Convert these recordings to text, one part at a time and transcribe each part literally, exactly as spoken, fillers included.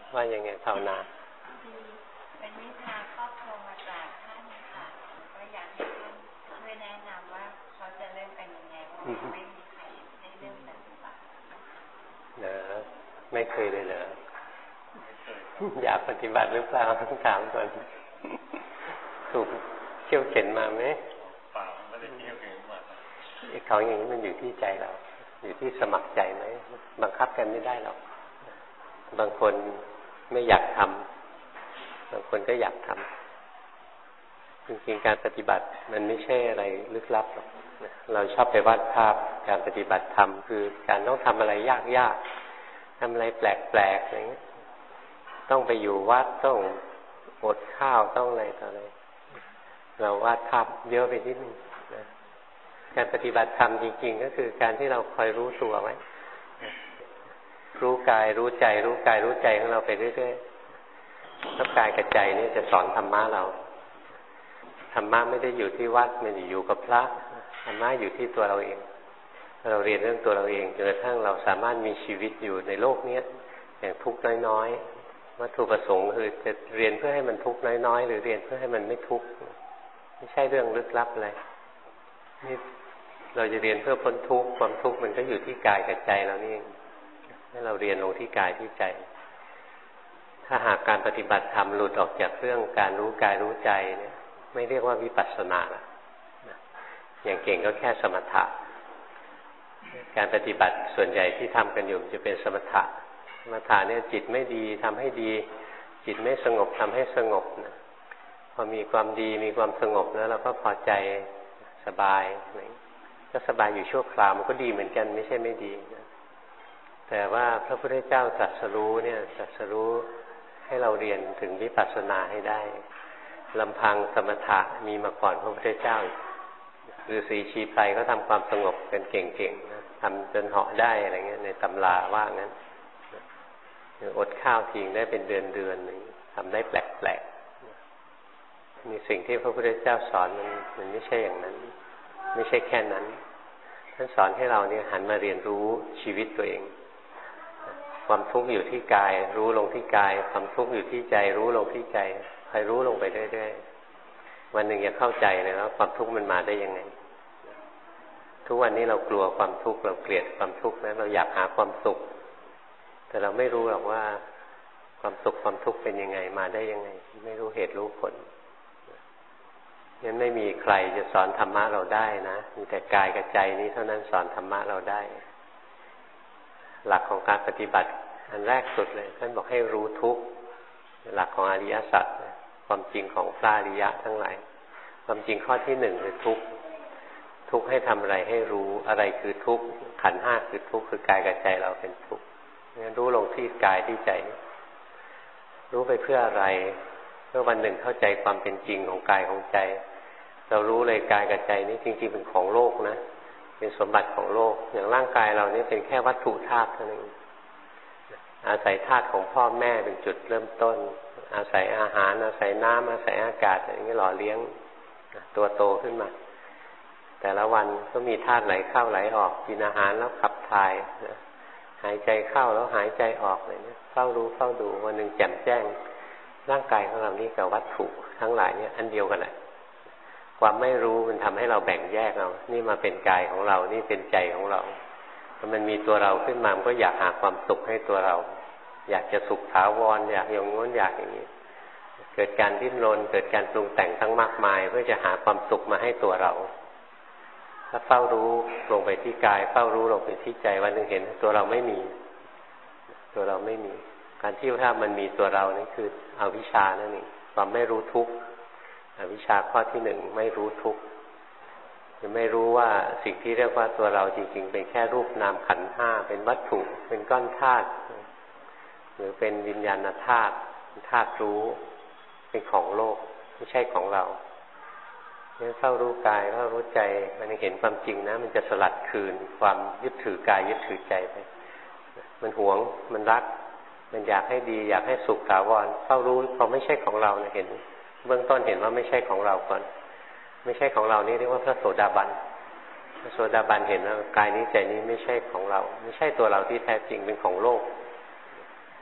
ว่ายังไงภาวนาเป็นวิชาครอบครัวมาจากท่านค่ะก็อยากให้ท่านช่วยแนะนำว่าเขาจะเริ่มเป็นยังไงเพราะไม่มีใครได้เริ่มปฏิบัติเหรอไม่เคยเลยเหรออยากปฏิบัติหรือเปล่าต้องถามก่อนถูกเขี่ยวเข็นมาไหมเปล่าไม่ได้เขี่ยวเข็นมาเขาอย่างนี้มันอยู่ที่ใจเราอยู่ที่สมัครใจไหมบังคับกันไม่ได้หรอกบางคนไม่อยากทำบางคนก็อยากทำจริงๆการปฏิบัติมันไม่ใช่อะไรลึกลับหรอกเราชอบไปวาดภาพการปฏิบัติธรรมคือการต้องทำอะไรยากๆทำอะไรแปลกๆอะไรเงี้ยต้องไปอยู่วัดต้องอดข้าวต้องอะไรต่ออะไรเราวาดภาพเยอะไปนิดนึงนะการปฏิบัติธรรมจริงๆก็คือการที่เราคอยรู้ตัวไว้รู้กายรู้ใจรู้กายรู้ใจของเราไปเรื่อยๆแล้วกายกับใจนี่จะสอนธรรมะเราธรรมะไม่ได้อยู่ที่วัดไม่ได้อยู่กับพระธรรมะอยู่ที่ตัวเราเองเราเรียนเรื่องตัวเราเองจนกระทั่งเราสามารถมีชีวิตอยู่ในโลกนี้อย่างทุกข์น้อยๆวัตถุประสงค์คือจะเรียนเพื่อให้มันทุกข์น้อยๆหรือเรียนเพื่อให้มันไม่ทุกข์ไม่ใช่เรื่องลึกลับอะไรนี่เราจะเรียนเพื่อพ้นทุกข์ความทุกข์มันก็อยู่ที่กายกับใจเรานี่เองให้เราเรียนลงที่กายที่ใจถ้าหากการปฏิบัติธรรมหลุดออกจากเรื่องการรู้กายรู้ใจเนี่ยไม่เรียกว่าวิปัสสนาละอย่างเก่งก็แค่สมถะการปฏิบัติส่วนใหญ่ที่ทำกันอยู่จะเป็นสมถะสมถะเนี่ยจิตไม่ดีทำให้ดีจิตไม่สงบทำให้สงบนะพอมีความดีมีความสงบแล้วเราก็พอใจสบายก็สบายอยู่ชั่วคราวมันก็ดีเหมือนกันไม่ใช่ไม่ดีนะแต่ว่าพระพุทธเจ้าตรัสรู้เนี่ยตรัสรู้ให้เราเรียนถึงวิปัสสนาให้ได้ลำพังสมถะมีมาก่อนพระพุทธเจ้าฤาษีชีไพรก็ทำความสงบกันเก่งๆนะทำจนเหาะได้อะไรเงี้ยในตำราว่างั้นอดข้าวทิ้งได้เป็นเดือนเดือนหนึ่งทำได้แปลกๆมีสิ่งที่พระพุทธเจ้าสอนมันมันไม่ใช่อย่างนั้นไม่ใช่แค่นั้นท่านสอนให้เราเนี่ยหันมาเรียนรู้ชีวิตตัวเองความทุกข์อยู่ที่กายรู้ลงที่กายความทุกข์อยู่ที่ใจรู้ลงที่ใจคอยรู้ลงไปเรื่อยๆวันหนึ่งจะเข้าใจเลยว่าความทุกข์มันมาได้ยังไงทุกวันนี้เรากลัวความทุกข์เราเกลียดความทุกข์นะเราอยากหาความสุขแต่เราไม่รู้หรอกว่าความสุขความทุกข์เป็นยังไงมาได้ยังไงไม่รู้เหตุรู้ผลงั้นไม่มีใครจะสอนธรรมะเราได้นะมีแต่กายกับใจนี้เท่านั้นสอนธรรมะเราได้หลักของการปฏิบัติอันแรกสุดเลยท่านบอกให้รู้ทุกข์หลักของอริยสัจความจริงของพระอริยะทั้งหลายความจริงข้อที่หนึ่งคือทุกข์ทุกข์ให้ทำอะไรให้รู้อะไรคือทุกข์ขันธ์ห้าคือทุกข์คือกายกับใจเราเป็นทุกข์งั้นรู้ลงที่กายที่ใจรู้ไปเพื่ออะไรเพื่อวันหนึ่งเข้าใจความเป็นจริงของกายของใจเรารู้เลยกายกับใจนี้จริงๆเป็นของโลกนะเป็นสมบัติของโลกอย่างร่างกายเรานี่เป็นแค่วัตถุธาตุเท่านั้นอาศัยธาตุของพ่อแม่เป็นจุดเริ่มต้นอาศัยอาหารอาศัยน้ำอาศัยอากาศอย่างนี้หล่อเลี้ยงตัวโตขึ้นมาแต่ละวันก็มีธาตุไหลเข้าไหลออกกินอาหารแล้วขับถ่ายหายใจเข้าแล้วหายใจออกอะไรเนี่ยเฝ้ารู้เฝ้าดูวันหนึ่งแจ่มแจ้งร่างกายของเรานี่กับวัตถุทั้งหลายเนี่ยอันเดียวกันแหละความไม่รู้มันทำให้เราแบ่งแยกเรานี่มาเป็นกายของเรานี่เป็นใจของเราถ้ามันมีตัวเราขึ้นมามันก็อยากหาความสุขให้ตัวเราอยากจะสุขถาวรอยากอย่างโน้นอยากอย่างนี้เกิดการดิ้นรนเกิดการปรุงแต่งทั้งมากมายเพื่อจะหาความสุขมาให้ตัวเราถ้าเฝ้ารู้ลงไปที่กายเฝ้ารู้ลงไปที่ใจวันหนึ่งเห็นตัวเราไม่มีตัวเราไม่มีการที่ถ้ามันมีตัวเรานี่คืออวิชชานั่นเองความไม่รู้ทุกข์อวิชชาข้อที่หนึ่งไม่รู้ทุกข์จะไม่รู้ว่าสิ่งที่เรียกว่าตัวเราจริงๆเป็นแค่รูปนามขันธ์ห้าเป็นวัตถุเป็นก้อนธาตุหรือเป็นวิญญาณธาตุธาตุรู้เป็นของโลกไม่ใช่ของเราเนี่ยเข้ารู้กายเข้ารู้ใจมันเห็นความจริงนะมันจะสลัดคืนความยึดถือกายยึดถือใจไปมันหวงมันรักมันอยากให้ดีอยากให้สุขถาวรเข้ารู้พอไม่ใช่ของเราเนี่ยเห็นเบื้องต้นเห็นว่าไม่ใช่ของเราก่อนไม่ใช่ของเรานี่เรียกว่าพระโสดาบันพระโสดาบันเห็นว่ากายนี้ใจนี้ไม่ใช่ของเราไม่ใช่ตัวเราที่แท้จริงเป็นของโลก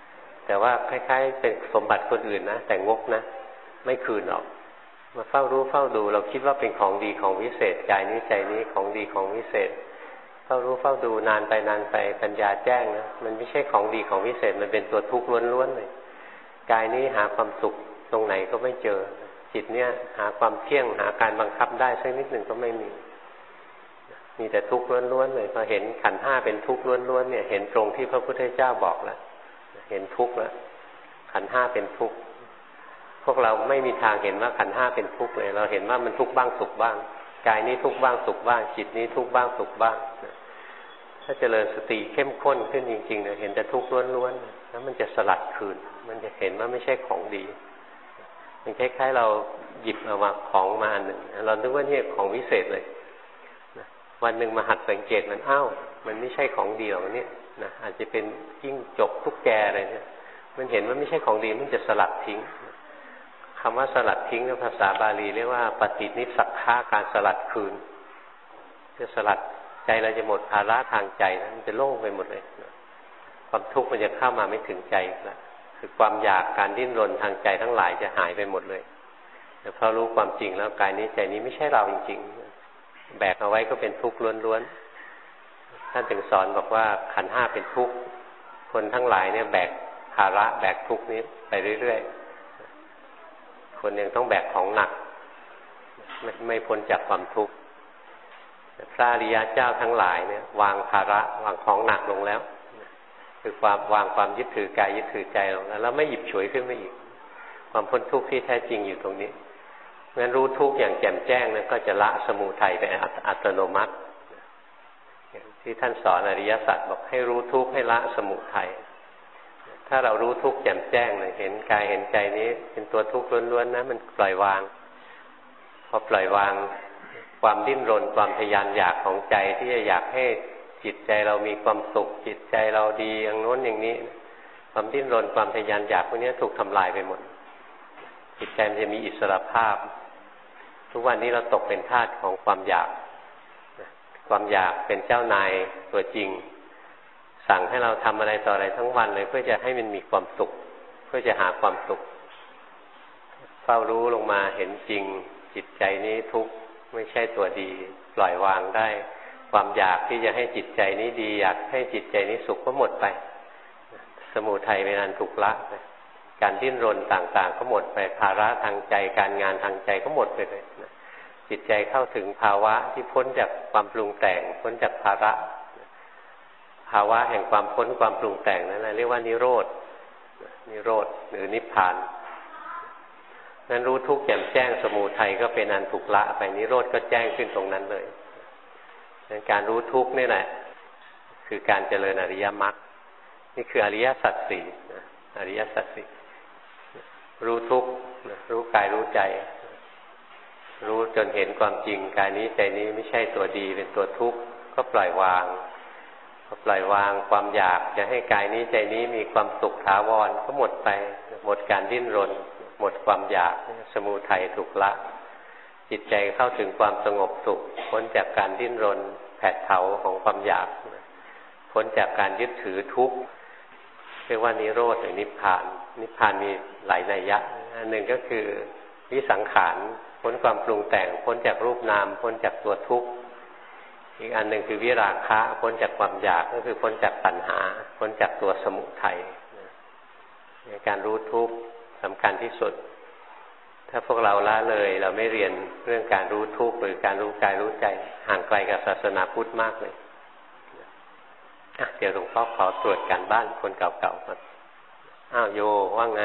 แต่ว่าคล้ายๆเป็นสมบัติคนอื่นนะแต่งกนะไม่คืนหรอกมาเฝ้ารู้เฝ้าดูเราคิดว่าเป็นของดีของวิเศษกายนี้ใจนี้ของดีของวิเศษเฝ้ารู้เฝ้าดูนานไปนานไปปัญญาแจ้งนะมันไม่ใช่ของดีของวิเศษมันเป็นตัวทุกข์ล้วนๆเลยกายนี้หาความสุขตรงไหนก็ไม่เจอจิตเนี่ยหาความเที่ยงหาการบังคับได้สักนิดหนึ่งก็ไม่มีมีแต่ทุกข์ล้วนๆเลยพอเห็นขันธ์ห้าเป็นทุกข์ล้วนๆเนี่ยเห็นตรงที่พระพุทธเจ้าบอกแล้วเห็นทุกข์แล้วขันธ์ห้าเป็นทุกข์พวกเราไม่มีทางเห็นว่าขันธ์ห้าเป็นทุกข์เลยเราเห็นว่ามันทุกข์บ้างสุขบ้างกายนี้ทุกข์บ้างสุขบ้างจิตนี้ทุกข์บ้างสุขบ้างถ้าเจริญสติเข้มข้นขึ้นจริงๆเนี่ยเห็นแต่ทุกข์ล้วนๆแล้วมันจะสลัดคืนมันจะเห็นว่าไม่ใช่ของดีมันคล้ายๆเราหยิบเอามาของมาอันหนึ่งเราคิดว่านี่ของวิเศษเลยวันหนึ่งมาหัดสังเกตมันอ้าวมันไม่ใช่ของดีหรอกเนี่ยนะอาจจะเป็นจิ้งจกตุ๊กแกอะไรเนี่ยมันเห็นว่าไม่ใช่ของดีมันจะสลัดทิ้งคำว่าสลัดทิ้งในภาษาบาลีเรียกว่าปฏินิสสักขาการสลัดคืนจะสลัดใจเราจะหมดภาระทางใจนะมันจะโล่งไปหมดเลยความทุกข์มันจะเข้ามาไม่ถึงใจแล้วคือความอยากการดิ้นรนทางใจทั้งหลายจะหายไปหมดเลยแต่พอรู้ความจริงแล้วกายนี้ใจนี้ไม่ใช่เราจริงๆแบกเอาไว้ก็เป็นทุกข์ล้วนๆท่านถึงสอนบอกว่าขันธ์ห้าเป็นทุกข์คนทั้งหลายเนี่ยแบกภาระแบกทุกข์นี้ไปเรื่อยๆคนยังต้องแบกของหนักไม่ไม่พ้นจากความทุกข์พระอริยเจ้าทั้งหลายเนี่ยวางภาระวางของหนักลงแล้วคือความวางความยึดถือกายยึดถือใจลงแล้วแล้วไม่หยิบฉวยขึ้นมาอีกความพ้นทุกข์ที่แท้จริงอยู่ตรงนี้งั้นรู้ทุกข์อย่างแจ่มแจ้งนั้นก็จะละสมุทัยไปอัตโนมัติที่ท่านสอนอริยสัจบอกให้รู้ทุกข์ให้ละสมุทัยถ้าเรารู้ทุกข์แจ่มแจ้งเลยเห็นกายเห็นใจนี้เป็นตัวทุกข์ล้วนๆนะมันปล่อยวางพอปล่อยวางความดิ้นรนความทะยานอยากของใจที่จะอยากให้จิตใจเรามีความสุขจิตใจเราดีอย่างโน้นอย่างนี้ความดิ้นรนความทะยานอยากพวกนี้ถูกทำลายไปหมดจิตใจมันจะมีอิสรภาพทุกวันนี้เราตกเป็นทาสของความอยากความอยากเป็นเจ้านายตัวจริงสั่งให้เราทำอะไรต่ออะไรทั้งวันเลยเพื่อจะให้มันมีความสุขเพื่อจะหาความสุขเฝ้ารู้ลงมาเห็นจริงจิตใจนี้ทุกข์ไม่ใช่ตัวดีปล่อยวางได้ความอยากที่จะให้จิตใจนี้ดีอยากให้จิตใจนี้สุขก็หมดไปสมุทัยเป็นอันถูกละไปการดิ้นรนต่างๆก็หมดไปภาระทางใจการงานทางใจก็หมดไปเลยจิตใจเข้าถึงภาวะที่พ้นจากความปรุงแต่งพ้นจากภาระภาวะแห่งความพ้นความปรุงแต่งนั่นแหละเรียกว่านิโรธนิโรธหรือนิพพานนั้นรู้ทุกข์แจ่มแจ้งสมุทัยก็เป็นอันถูกละไปนิโรธก็แจ้งขึ้นตรงนั้นเลยนั้นการรู้ทุกข์นี่แหละคือการเจริญอริยมรรคนี่คืออริยสัจสี่อริยสัจสี่รู้ทุกข์รู้กายรู้ใจรู้จนเห็นความจริงกายนี้ใจนี้ไม่ใช่ตัวดีเป็นตัวทุกข์ก็ปล่อยวางพอปล่อยวางความอยากจะให้กายนี้ใจนี้มีความสุขถาวรก็หมดไปหมดการดิ้นรนหมดความอยากสมุทัยถูกละจิตใจเข้าถึงความสงบสุขพ้นจากการดิ้นรนแผดเผาของความอยากพ้นจากการยึดถือทุกข์เรียกว่านิโรธหรือนิพพานนิพพานมีหลายนัยยะอันหนึ่งก็คือวิสังขารพ้นความปรุงแต่งพ้นจากรูปนามพ้นจากตัวทุกข์อีกอันหนึ่งคือวิราคะพ้นจากความอยากก็คือพ้นจากตัณหาพ้นจากตัวสมุทัยการรู้ทุกข์สำคัญที่สุดถ้าพวกเราละเลยเราไม่เรียนเรื่องการรู้ทุกข์หรือการรู้กายรู้ใจห่างไกลกับศาสนาพุทธมากเลยเดี๋ยวหลวงพ่อขอตรวจการบ้านคนเก่าๆก่อนอ้าวโยว่าไง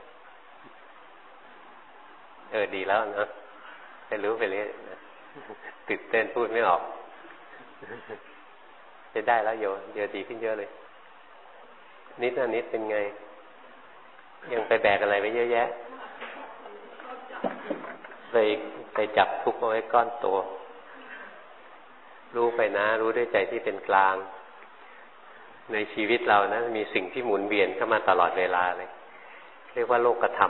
เออดีแล้วนะไปรู้ไปเรื่อยตื่นเต้นพูดไม่ออกจะได้แล้วโยเดี๋ยวดีขึ้นเยอะเลยนิดนะนิดเป็นไงยังไปแบกอะไรไปเยอะแยะไปไปจับทุกข์เอาไว้ก้อนตัวรู้ไปนะรู้ด้วยใจที่เป็นกลางในชีวิตเรานะมีสิ่งที่หมุนเวียนเข้ามาตลอดเวลาเลยเรียกว่าโลกธรรม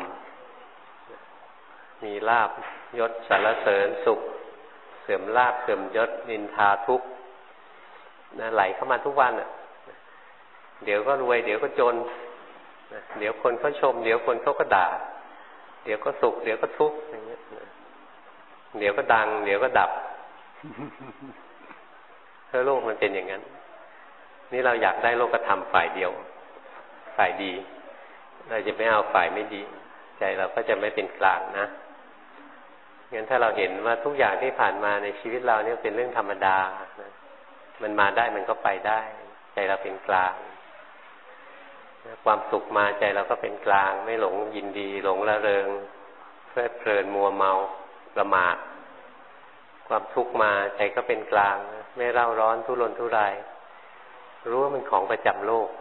มีลาภยศสรรเสริญสุขเสื่อมลาภเสื่อมยศนินทาทุกข์นะไหลเข้ามาทุกวันอ่ะเดี๋ยวก็รวยเดี๋ยวก็จนเดี๋ยวคนเขาชมเดี๋ยวคนเขาก็ด่าเดี๋ยวก็สุขเดี๋ยวก็ทุกข์อย่างเงี้ยเดี๋ยวก็ดังเดี๋ยวก็ดับเพราะโลกมันเป็นอย่างนั้นนี่เราอยากได้โลกธรรมฝ่ายเดียวฝ่ายดีเราจะไม่เอาฝ่ายไม่ดีใจเราก็จะไม่เป็นกลางนะงั้นถ้าเราเห็นว่าทุกอย่างที่ผ่านมาในชีวิตเราเนี่ยเป็นเรื่องธรรมดานะมันมาได้มันก็ไปได้ใจเราเป็นกลางความสุขมาใจเราก็เป็นกลางไม่หลงยินดีหลงระเริงเพลิดเพลินมัวเมาประมาทความทุกข์มาใจก็เป็นกลางไม่เร่าร้อนทุรนทุรายรู้ว่ามันของประจำโลก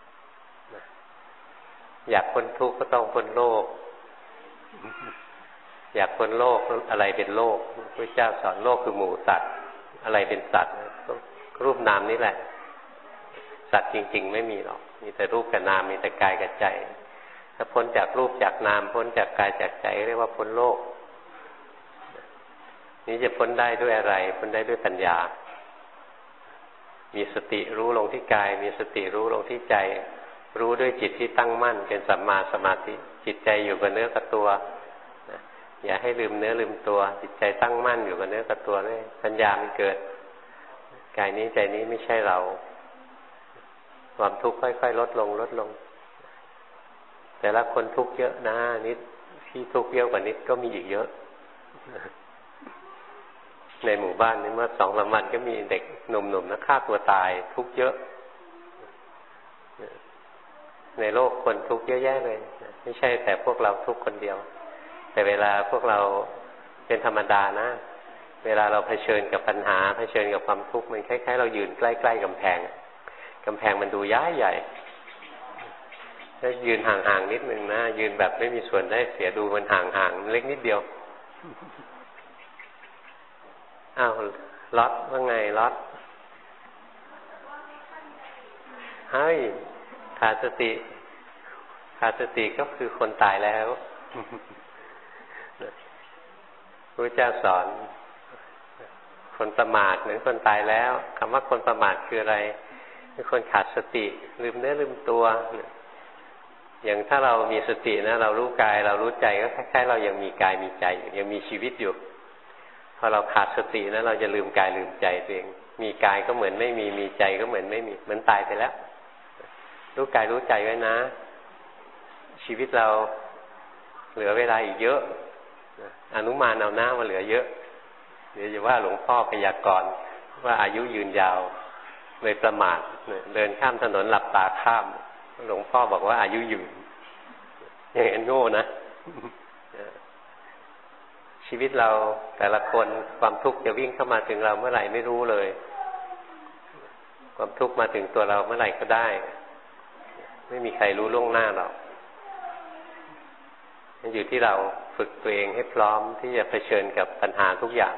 อยากพ้นทุกข์ก็ต้องพ้นโลกอยากพ้นโลกอะไรเป็นโลกพระเจ้าสอนโลกคือหมูสัตว์อะไรเป็นสัตว์รูปนามนี่แหละสัตว์จริงๆไม่มีหรอกมีแต่รูปกับนามมีแต่กายกับใจถ้าพ้นจากรูปจากนามพ้นจากกายจากใจเรียกว่าพ้นโลกนี้จะพ้นได้ด้วยอะไรพ้นได้ด้วยปัญญามีสติรู้ลงที่กายมีสติรู้ลงที่ใจรู้ด้วยจิตที่ตั้งมั่นเป็นสัมมาสมาธิจิตใจอยู่กับเนื้อกับตัวนะอย่าให้ลืมเนื้อลืมตัวจิตใจตั้งมั่นอยู่กับเนื้อกับตัวนี่ปัญญามันเกิดกายนี้ใจนี้ไม่ใช่เราความทุกข์ค่อยๆลดลงลดลงแต่ละคนทุกข์เยอะนะนิดที่ทุกข์เยอะกว่านิดก็มีอีกเยอะในหมู่บ้านนี้เมื่อสองสามวันก็มีเด็กหนุ่มๆนะฆ่าตัวตายทุกข์เยอะในโลกคนทุกข์เยอะแยะเลยไม่ใช่แต่พวกเราทุกข์คนเดียวแต่เวลาพวกเราเป็นธรรมดานะเวลาเราเผชิญกับปัญหาเผชิญกับความทุกข์มันคล้ายๆเรายืนใกล้ๆกำแพงกำแพงมันดูย้ายใหญ่ถ้ายืนห่างๆนิดนึงนะยืนแบบไม่มีส่วนได้เสียดูมันห่างๆเล็กนิดเดียวอ้าวล็อตว่าไงล็อตเฮ้ยขาดสติขาดสติก็คือคนตายแล้วพระเจ้าสอนคนประมาทเหมือนคนตายแล้วคำว่าคนประมาทคืออะไรคือคนขาดสติลืมเนื้อลืมตัวอย่างถ้าเรามีสตินะเรารู้กายเรารู้ใจก็คล้ายๆเรายังมีกายมีใจยังมีชีวิตอยู่พอเราขาดสตินะเราจะลืมกายลืมใจตัวเองมีกายก็เหมือนไม่มีมีใจก็เหมือนไม่มีเหมือนตายไปแล้วรู้กายรู้ใจไว้นะชีวิตเราเหลือเวลาอีกเยอะอนุมานเอาหน้ามาเหลือเยอะเดี๋ยวจะว่าหลวงพ่อพยากรณ์ว่าอายุยืนยาวเลยประมาทเดินข้ามถนนหลับตาข้ามหลวงพ่อบอกว่าอายุยืนอย่างนั้นโง่นะชีวิตเราแต่ละคนความทุกข์จะวิ่งเข้ามาถึงเราเมื่อไหร่ไม่รู้เลยความทุกข์มาถึงตัวเราเมื่อไหร่ก็ได้ไม่มีใครรู้ล่วงหน้าหรอกอยู่ที่เราฝึกตัวเองให้พร้อมที่จะเผชิญกับปัญหาทุกอย่าง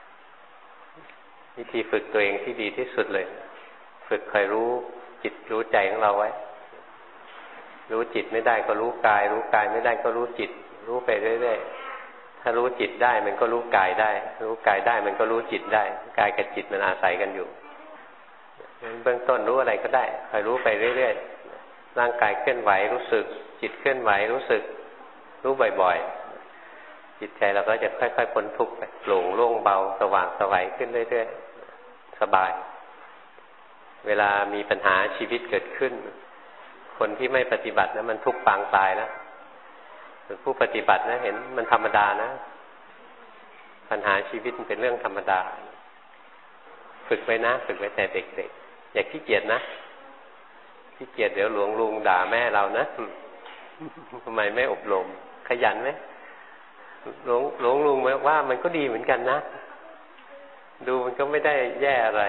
วิธีฝึกตัวเองที่ดีที่สุดเลยฝึกคอยรู้จิตรู้ใจของเราไว้รู้จิตไม่ได้ก็รู้กายรู้กายไม่ได้ก็รู้จิตรู้ไปเรื่อยๆถ้ารู้จิตได้มันก็รู้กายได้รู้กายได้มันก็รู้จิตได้กายกับจิตมันอาศัยกันอยู่เบื้องต้นรู้อะไรก็ได้คอยรู้ไปเรื่อยๆร่างกายเคลื่อนไหวรู้สึกจิตเคลื่อนไหวรู้สึกรู้บ่อยๆจิตใจเราก็จะค่อยๆพ้นทุกข์ไปโปร่งโล่งเบาสว่างสวัยขึ้นเรื่อยๆสบายเวลามีปัญหาชีวิตเกิดขึ้นคนที่ไม่ปฏิบัตินะมันทุกข์ปางตายแล้วส่วนผู้ปฏิบัตินะเห็นมันธรรมดานะปัญหาชีวิตมันเป็นเรื่องธรรมดาฝึกไว้นะฝึกไว้แต่เด็กๆอย่าขี้เกียจนะขี้เกียจเดี๋ยวหลวงลุงด่าแม่เรานะทำไมไม่อบรมขยันไหมหลวงหลวงลุงว่ามันก็ดีเหมือนกันนะดูมันก็ไม่ได้แย่อะไร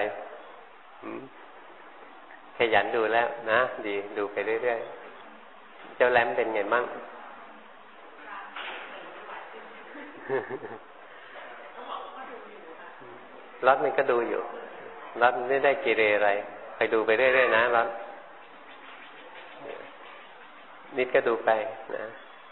ขยันดูแล้วนะดีดูไปเรื่อยๆเจ้าแหลมเป็นไงมั่งรถมันก็ดูอยู่รถไม่ได้เกเรอะไรไปดูไปเรื่อยๆนะรถนิดก็ดูไปนะ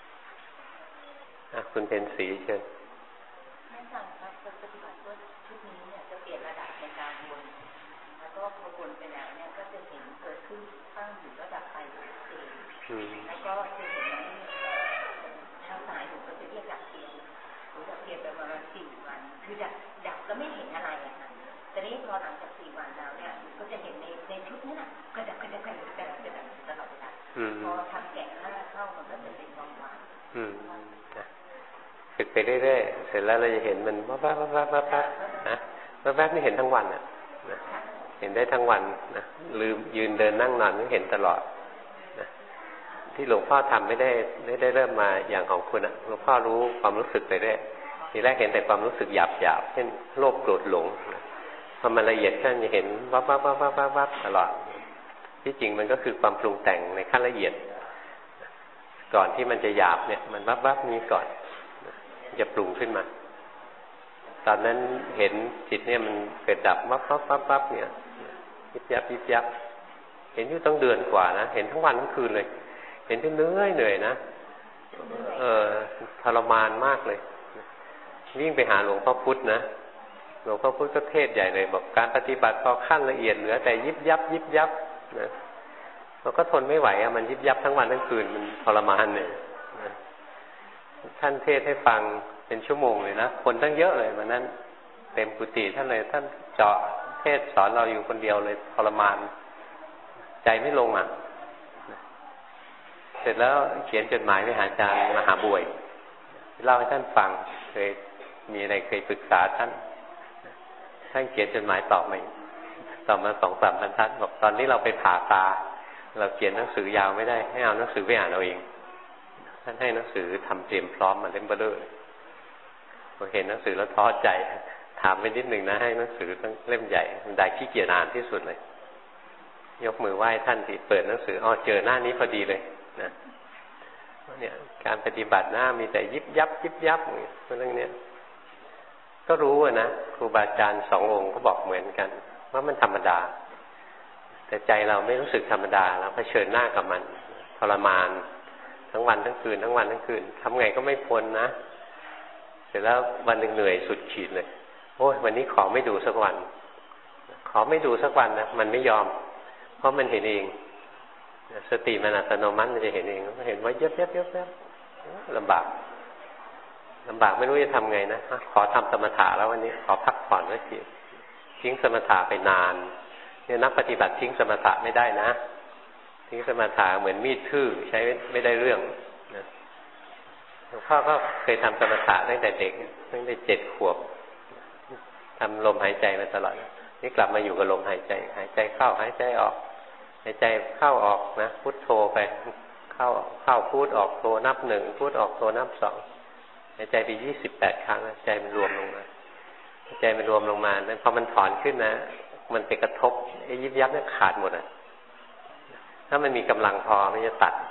คุณเป็นสีเชิญไม่สั่งครับจะปฏิบัติว่าชุดนี้เนี่ยจะเปลี่ยนระดับในการวนแล้วก็พอวนไปแล้วเนี่ยก็จะเห็นเกิดขึ้นตั้งอยู่ระดับไปเองแล้วก็จะเห็นทางซ้ายหนูก็จะเรียกดับเทียนหนูดับเทียนไปประมาณสี่วันคือดับดับแล้วไม่เห็นอะไรอะค่ะแต่นี้พอหลังจากสี่วันแล้วเนี่ยก็จะเห็นในในชุดนั้นน่ะกระดับกระดับกระดับกระดับกระดับตลอดเวลาพอทำแกะหน้าเข้ามันก็จะเป็นวังวันฝึกไปเรื่อยๆเสร็จแล้วเราจะเห็นมันวับวับวับวับวับวับนะวับวับนี่เห็นทั้งวันอ่ะนะเห็นได้ทั้งวันนะลืมยืนเดินนั่งนอนก็เห็นตลอดนะที่หลวงพ่อทำไม่ได้ไม่ได้เริ่มมาอย่างของคุณอ่ะหลวงพ่อรู้ความรู้สึกไปเรื่อยทีแรกเห็นแต่ความรู้สึกหยาบหยาบเช่นโลภโกรธหลงพอมันละเอียดขึ้นจะเห็นวับวับวับวับวับวับตลอดที่จริงมันก็คือความปรุงแต่งในขั้นละเอียดก่อนที่มันจะหยาบเนี่ยมันวับวับนี้ก่อนจะปรุงขึ้นมาตอนนั้นเห็นจิตเนี่ยมันเกิดดับวับวับวับวับเนี่ยยิบยับยิบยับเห็นอยู่ต้องเดือนกว่านะเห็นทั้งวันทั้งคืนเลยเห็นจนเหนื่อยเหนื่อยนะเออทรมานมากเลยวิ่งไปหาหลวงพ่อพุธนะหลวงพ่อพุธก็เทศใหญ่เลยบอกการปฏิบัติพอขั้นละเอียดเหลือแต่ยิบยับยิบยับนะเราก็ทนไม่ไหวอะมันยิบยับทั้งวันทั้งคืนมันทรมานเนี่ยท่านเทศให้ฟังเป็นชั่วโมงเลยนะคนตั้งเยอะเลยวันนั้นเต็มกุฏิท่านเลยท่านเจาะเทศสอนเราอยู่คนเดียวเลยทรมานใจไม่ลงอ่ะเสร็จแล้วเขียนจดหมายไปหาอาจารย์มหาบุญเล่าให้ท่านฟังเคยมีอะไรเคยปรึกษาท่านท่านเขียนจดหมายตอบมาตอบมาสองสามบรรทัดบอกตอนนี้เราไปผ่าตาเราเขียนหนังสือยาวไม่ได้ให้เอาหนังสือไปอ่านเอาเองท่านให้หนังสือทำเตรียมพร้อมมาเล่มเบลอพอเห็นหนังสือแล้วท้อใจถามไปนิดหนึ่งนะให้หนังสือตั้งเล่มใหญ่ได้ขี้เกียจอ่านที่สุดเลยยกมือไหว้ท่านที่เปิดหนังสืออ๋อเจอหน้านี้พอดีเลยนะเนี่ยการปฏิบัติหน้ามีแต่ยิบยับยิบยับเรื่องนี้ก็รู้นะครูบาอาจารย์สององค์ก็บอกเหมือนกันว่ามันธรรมดาแต่ใจเราไม่รู้สึกธรรมดาแล้วเผชิญหน้ากับมันทรมานทั้งวันทั้งคืนทั้งวันทั้งคืนทำไงก็ไม่พ้นนะเสร็จแล้ววันหนึ่งเหนื่อยสุดขีดเลยโอ้ยวันนี้ขอไม่ดูสักวันขอไม่ดูสักวันนะมันไม่ยอมเพราะมันเห็นเองสติมันอัตโนมัติมันจะเห็นเองมันเห็นว่าเย็บเย็บเย็บเย็บลำบากลำบากไม่รู้จะทำไงนะขอทำสมถะแล้ววันนี้ขอพักผ่อนไว้ทีทิ้งสมถะไปนานเนี่ยนักปฏิบัติทิ้งสมถะไม่ได้นะทิ้งสมถะเหมือนมีดทื่อใช้ไม่ได้เรื่องนะหลวงพ่อก็เคยทำสมถะตั้งแต่เด็กตั้งแต่เจ็ดขวบทำลมหายใจมาตลอดนี่กลับมาอยู่กับลมหายใจหายใจเข้าหายใจออกหายใจเข้าออกนะพุทโธไปเข้าเข้าพูดออกโธนับหนึ่งพูดออกโธนับสองหายใจไปยี่สิบแปดครั้งใจมันรวมลงมาใจมันรวมลงมาแล้วพอมันถอนขึ้นนะมันไปกระทบไอ้ยิบยับเนี่ยขาดหมดอ่ะถ้ามันมีกำลังพอมันจะตัด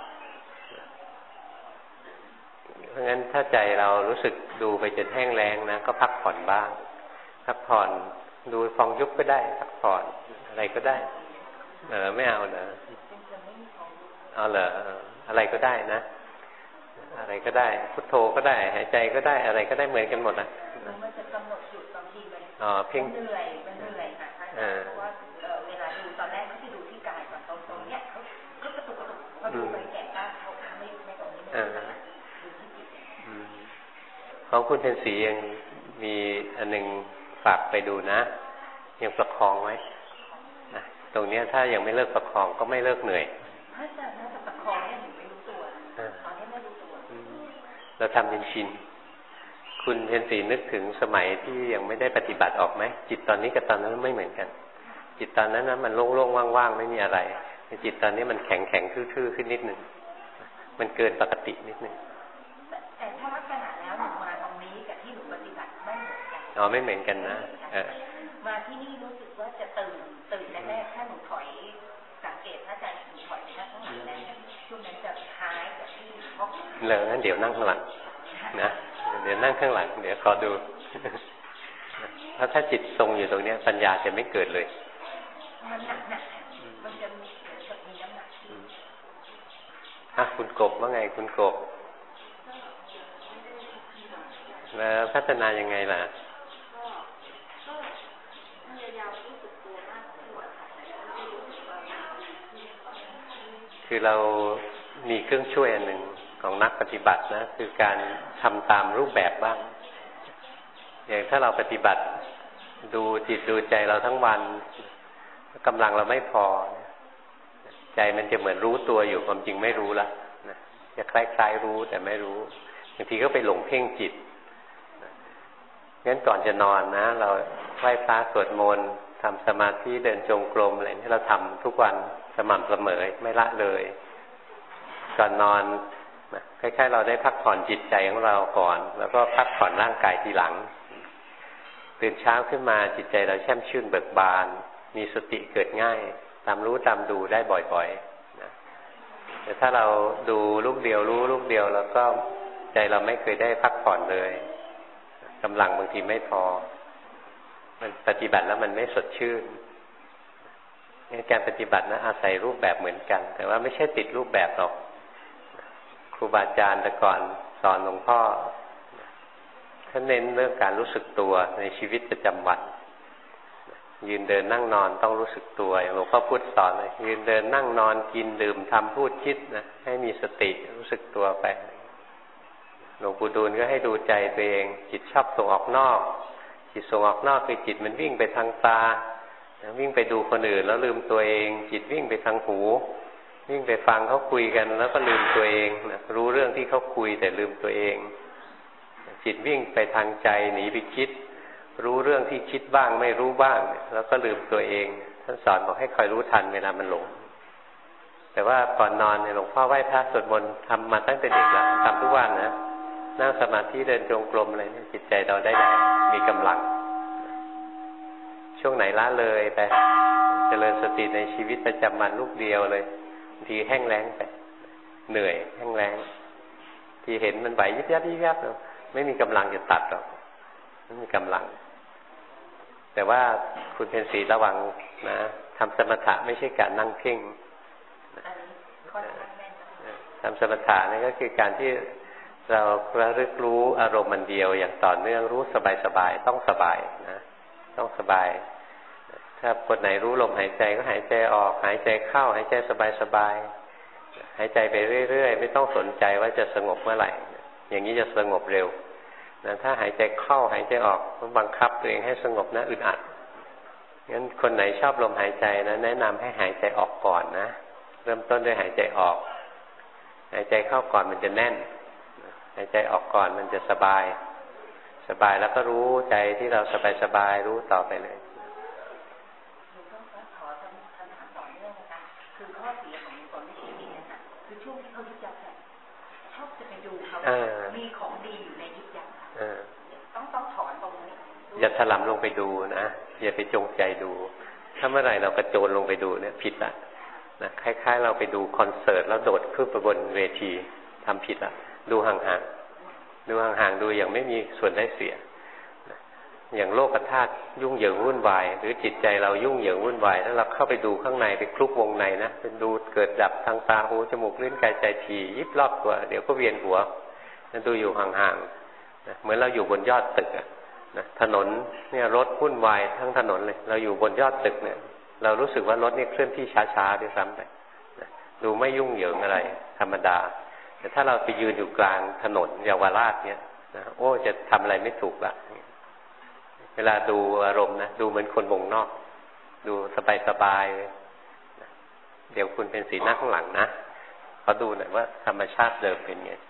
เพราะงั้นถ้าใจเรารู้สึกดูไปจนแห้งแล้งนะก็พักผ่อนบ้างพักผ่อนดูฟองยุบก็ได้พักผ่อนอะไรก็ได้เออไม่เอานะเอาเหรออะไรก็ได้นะอะไรก็ได้พุทโธก็ได้หายใจก็ได้อะไรก็ได้เหมือนกันหมดนะมันจะกำหนดจุดบางทีมันอ๋อเพ่งเหนื่อยมันเหนื่อยค่ะเพราะว่าเวลาดูตอนแรกเขาจะดูที่กายก่อนตรงตรงเนี้ยเขาก็กระตุกกระตุกพอดูไปแกะก้าเขาไม่ไม่ตรงนี้ไม่ดูที่จิตของคุณเพ็ญศรียังมีอันหนึ่งฝากไปดูนะยังประคองไว้นะตรงนี้ถ้ายังไม่เลิกประคองก็ไม่เลิกเหนื่อยถ้าจะน่าจะประคองเนี่ยถึงไม่รู้ตัวตอนนี้ไม่รู้ตัวเราทำเป็นชินคุณเพ็ญศรีนึกถึงสมัยที่ยังไม่ได้ปฏิบัติออกไหมจิตตอนนี้กับตอนนั้นไม่เหมือนกันจิตตอนนั้นนะมันโล่งๆว่างๆไม่มีอะไรจิตตอนนี้มันแข็งๆทื่อๆขึ้นนิดนึงมันเกินปกตินิดนึงแต่ถ้าลักษณะแล้วหนูมาตรงนี้กับที่หนูปฏิบัติไม่เหมือนกันอ๋อไม่เหมือนกันนะมาที่นี่รู้สึกว่าจะตื่นตื่นแรกๆถ้าหนูถอยสังเกตถ้าใจหนูถอยไปข้างหลังแรกช่วงนั้นจะคล้ายกับที่พ่อเลยงั้นเดี๋ยวนั่งข้างหลังนะเดี๋ยวนั่งข้างหลังเดี๋ยวขอดูเพราะถ้าจิตทรงอยู่ตรงนี้ปัญญาจะไม่เกิดเลยมันหนักหนักมันจะมีมีน้ำหนักอ่ะคุณกบว่าไงคุณกบแล้วพัฒนายังไงล่ะคือเรามีเครื่องช่วยอันหนึ่งของนักปฏิบัตินะคือการทำตามรูปแบบบ้างอย่างถ้าเราปฏิบัติดูจิตดูใจเราทั้งวันกำลังเราไม่พอใจมันจะเหมือนรู้ตัวอยู่ความจริงไม่รู้ละจะคล้ายๆรู้แต่ไม่รู้บางทีก็ไปหลงเพ่งจิตงั้นก่อนจะนอนนะเราไหว้พระสวดมนต์ทำสมาธิเดินจงกรมอะไรนี่เราทำทุกวันสม่ำเสมอไม่ละเลยก่อนนอนนะคล้ายๆเราได้พักผ่อนจิตใจของเราก่อนแล้วก็พักผ่อนร่างกายทีหลังตื่นเช้าขึ้นมาจิตใจเราแช่มชื่นเบิกบานมีสติเกิดง่ายตามรู้ตามดูได้บ่อยๆนะแต่ถ้าเราดูลูกเดียวรู้ลูกเดียวแล้วก็ใจเราไม่เคยได้พักผ่อนเลยกำลังบางทีไม่พอมันปฏิบัติแล้วมันไม่สดชื่นการปฏิบัตินะอาศัยรูปแบบเหมือนกันแต่ว่าไม่ใช่ติดรูปแบบหรอกครูบาอาจารย์แต่ก่อนสอนหลวงพ่อท่านเน้นเรื่องการรู้สึกตัวในชีวิตประจำวันยืนเดินนั่งนอนต้องรู้สึกตัวอย่างหลวงพ่อพุธสอนเลยยืนเดินนั่งนอนกินดื่มทำพูดคิดนะให้มีสติรู้สึกตัวไปหลวงปู่ดูลก็ให้ดูใจตัวเองจิตชอบส่งออกนอกจิตส่งออกนอกคือจิตมันวิ่งไปทางตาวิ่งไปดูคนอื่นแล้วลืมตัวเองจิตวิ่งไปทางหูวิ่งไปฟังเขาคุยกันแล้วก็ลืมตัวเองนะรู้เรื่องที่เขาคุยแต่ลืมตัวเองจิตวิ่งไปทางใจหนีไปคิดรู้เรื่องที่คิดบ้างไม่รู้บ้างแล้วก็ลืมตัวเองท่านสอนบอกให้คอยรู้ทันเวลามันหลงแต่ว่าก่อนนอนเนี่ยหลวงพ่อไหว้พระสวดมนต์ทำมาตั้งแต่เด็กแล้วทำทุกวันนะนั่งสมาธิเดินจงกรมอะไรเนี่ยจิตใจเราได้แรงมีกำลังช่วงไหนละเลยไปเจริญสติในชีวิตประจำวันลูกเดียวเลยบางทีแห้งแล้งไปเหนื่อยแห้งแล้งที่เห็นมันไหวยิบยับยิบยับเนาะไม่มีกำลังจะตัดหรอกไม่มีกำลังแต่ว่าคุณเพ็ญศรีระวังนะทำสมถะไม่ใช่การนั่งเพ่งทำสมถะนี่ก็คือการที่เราระลึกรู้อารมณ์มันเดียวอย่างต่อเนื่องรู้สบายๆต้องสบายนะต้องสบายถ้าคนไหนรู้ลมหายใจก็หายใจออกหายใจเข้าหายใจสบายๆหายใจไปเรื่อยๆไม่ต้องสนใจว่าจะสงบเมื่อไหร่อย่างนี้จะสงบเร็วนะถ้าหายใจเข้าหายใจออกบังคับตัวเองให้สงบนะอึดอัดงั้นคนไหนชอบลมหายใจนะแนะนำให้หายใจออกก่อนนะเริ่มต้นด้วยหายใจออกหายใจเข้าก่อนมันจะแน่นหายใจออกก่อนมันจะสบายสบายแล้วก็รู้ใจที่เราสบายสบายรู้ต่อไปเลยขอคำถามต่อเนื่องนะคะคือข้อเสียของคนไม่ชีวิตนะคะคือช่วงที่เขายึดยัดเนี่ยชอบจะไปดูเขามีของดีอยู่ในยึดยัดต้องต้องถอนตรงนี้อย่าถลำลงไปดูนะอย่าไปจงใจดูถ้าเมื่อไหร่เรากระโจนลงไปดูเนี่ยผิดละนะคล้ายๆเราไปดูคอนเสิร์ตแล้วโดดขึ้นไปบนเวทีทำผิดละดูห่างๆดูห่างๆดูอย่างไม่มีส่วนได้เสียอย่างโลกธาตุยุ่งเหยิงวุ่นวายหรือจิตใจเรายุ่งเหยิงวุ่นวายแล้วเราเข้าไปดูข้างในไปคลุกวงในนะเป็นดูเกิดดับทางตาหูจมูกลิ้นกายใจทียิบรอบตัวเดี๋ยวก็เวียนหัวนั่นดูอยู่ห่างๆเหมือนเราอยู่บนยอดตึกนะถนนเนี่ยรถวุ่นวายทั้งถนนเลยเราอยู่บนยอดตึกเนี่ยเรารู้สึกว่ารถนี่เคลื่อนที่ช้าๆด้วยซ้ำไปนะดูไม่ยุ่งเหยิงอะไรธรรมดาแต่ถ้าเราไปยืนอยู่กลางถนนเยาวราชเนี่ยนะโอ้จะทำอะไรไม่ถูกละเวลาดูอารมณ์นะดูเหมือนคนวงนอกดูสบายๆเดี๋ยวคุณเป็นสีหน้าข้างหลังนะเขาดูหน่อยว่าธรรมชาติเดิมเป็นไง